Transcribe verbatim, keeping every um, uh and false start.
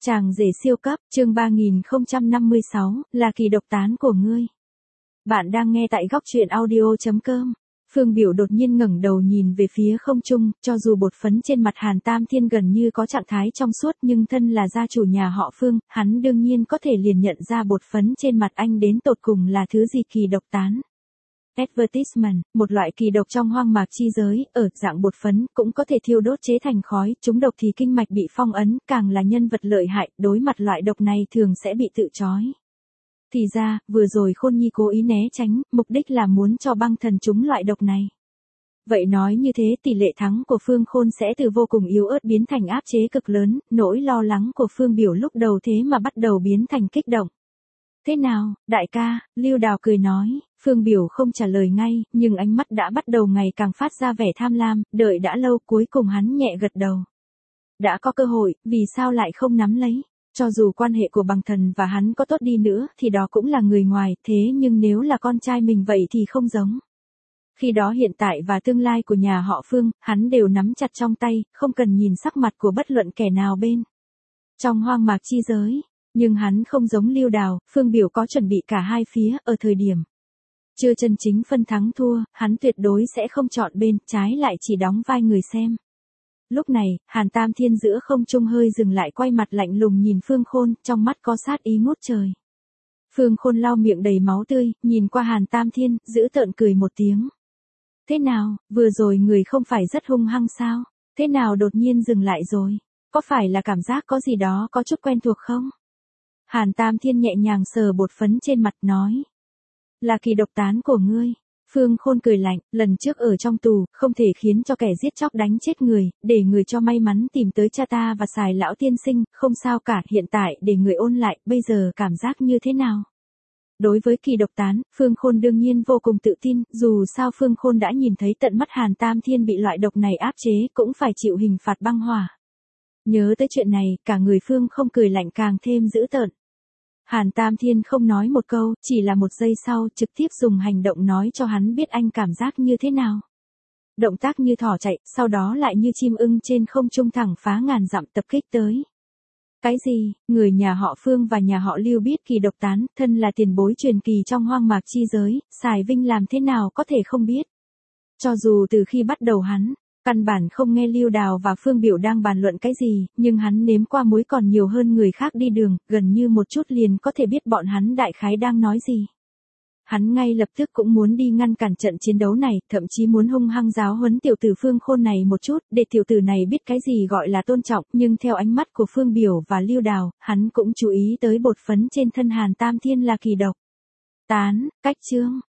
Chàng rể siêu cấp, chương ba nghìn không trăm năm mươi sáu, là kỳ độc tán của ngươi. Bạn đang nghe tại góc truyện audio chấm com. Phương Biểu đột nhiên ngẩng đầu nhìn về phía không trung, cho dù bột phấn trên mặt Hàn Tam Thiên gần như có trạng thái trong suốt nhưng thân là gia chủ nhà họ Phương, hắn đương nhiên có thể liền nhận ra bột phấn trên mặt anh đến tột cùng là thứ gì kỳ độc tán. Advertisement, một loại kỳ độc trong hoang mạc chi giới, ở dạng bột phấn, cũng có thể thiêu đốt chế thành khói, chúng độc thì kinh mạch bị phong ấn, càng là nhân vật lợi hại, đối mặt loại độc này thường sẽ bị tự trói. Thì ra, vừa rồi Khôn Nhi cố ý né tránh, mục đích là muốn cho băng thần trúng loại độc này. Vậy nói như thế tỷ lệ thắng của Phương Khôn sẽ từ vô cùng yếu ớt biến thành áp chế cực lớn, nỗi lo lắng của Phương Biểu lúc đầu thế mà bắt đầu biến thành kích động. Thế nào, đại ca, Lưu Đào cười nói, Phương Biểu không trả lời ngay, nhưng ánh mắt đã bắt đầu ngày càng phát ra vẻ tham lam, đợi đã lâu cuối cùng hắn nhẹ gật đầu. Đã có cơ hội, vì sao lại không nắm lấy? Cho dù quan hệ của bằng thần và hắn có tốt đi nữa thì đó cũng là người ngoài, thế nhưng nếu là con trai mình vậy thì không giống. Khi đó hiện tại và tương lai của nhà họ Phương, hắn đều nắm chặt trong tay, không cần nhìn sắc mặt của bất luận kẻ nào bên. Trong hoang mạc chi giới, nhưng hắn không giống Lưu Đào, Phương Biểu có chuẩn bị cả hai phía, ở thời điểm chưa chân chính phân thắng thua, hắn tuyệt đối sẽ không chọn bên, trái lại chỉ đóng vai người xem. Lúc này, Hàn Tam Thiên giữa không trung hơi dừng lại quay mặt lạnh lùng nhìn Phương Khôn, trong mắt có sát ý ngút trời. Phương Khôn lau miệng đầy máu tươi, nhìn qua Hàn Tam Thiên, giữ tợn cười một tiếng. Thế nào, vừa rồi người không phải rất hung hăng sao? Thế nào đột nhiên dừng lại rồi? Có phải là cảm giác có gì đó có chút quen thuộc không? Hàn Tam Thiên nhẹ nhàng sờ bột phấn trên mặt nói. Là kỳ độc tán của ngươi. Phương Khôn cười lạnh, lần trước ở trong tù, không thể khiến cho kẻ giết chóc đánh chết người, để người cho may mắn tìm tới cha ta và xài lão tiên sinh, không sao cả, hiện tại để người ôn lại, bây giờ cảm giác như thế nào? Đối với kỳ độc tán, Phương Khôn đương nhiên vô cùng tự tin, dù sao Phương Khôn đã nhìn thấy tận mắt Hàn Tam Thiên bị loại độc này áp chế, cũng phải chịu hình phạt băng hỏa. Nhớ tới chuyện này, cả người Phương không cười lạnh càng thêm dữ tợn. Hàn Tam Thiên không nói một câu, chỉ là một giây sau, trực tiếp dùng hành động nói cho hắn biết anh cảm giác như thế nào. Động tác như thỏ chạy, sau đó lại như chim ưng trên không trung thẳng phá ngàn dặm tập kích tới. Cái gì, người nhà họ Phương và nhà họ Lưu biết kỳ độc tán, thân là tiền bối truyền kỳ trong hoang mạc chi giới, Sài Vinh làm thế nào có thể không biết. Cho dù từ khi bắt đầu hắn, căn bản không nghe Lưu Đào và Phương Biểu đang bàn luận cái gì, nhưng hắn nếm qua muối còn nhiều hơn người khác đi đường, gần như một chút liền có thể biết bọn hắn đại khái đang nói gì. Hắn ngay lập tức cũng muốn đi ngăn cản trận chiến đấu này, thậm chí muốn hung hăng giáo huấn tiểu tử Phương Khôn này một chút, để tiểu tử này biết cái gì gọi là tôn trọng, nhưng theo ánh mắt của Phương Biểu và Lưu Đào, hắn cũng chú ý tới bột phấn trên thân Hàn Tam Thiên là kỳ độc tán, cách chương.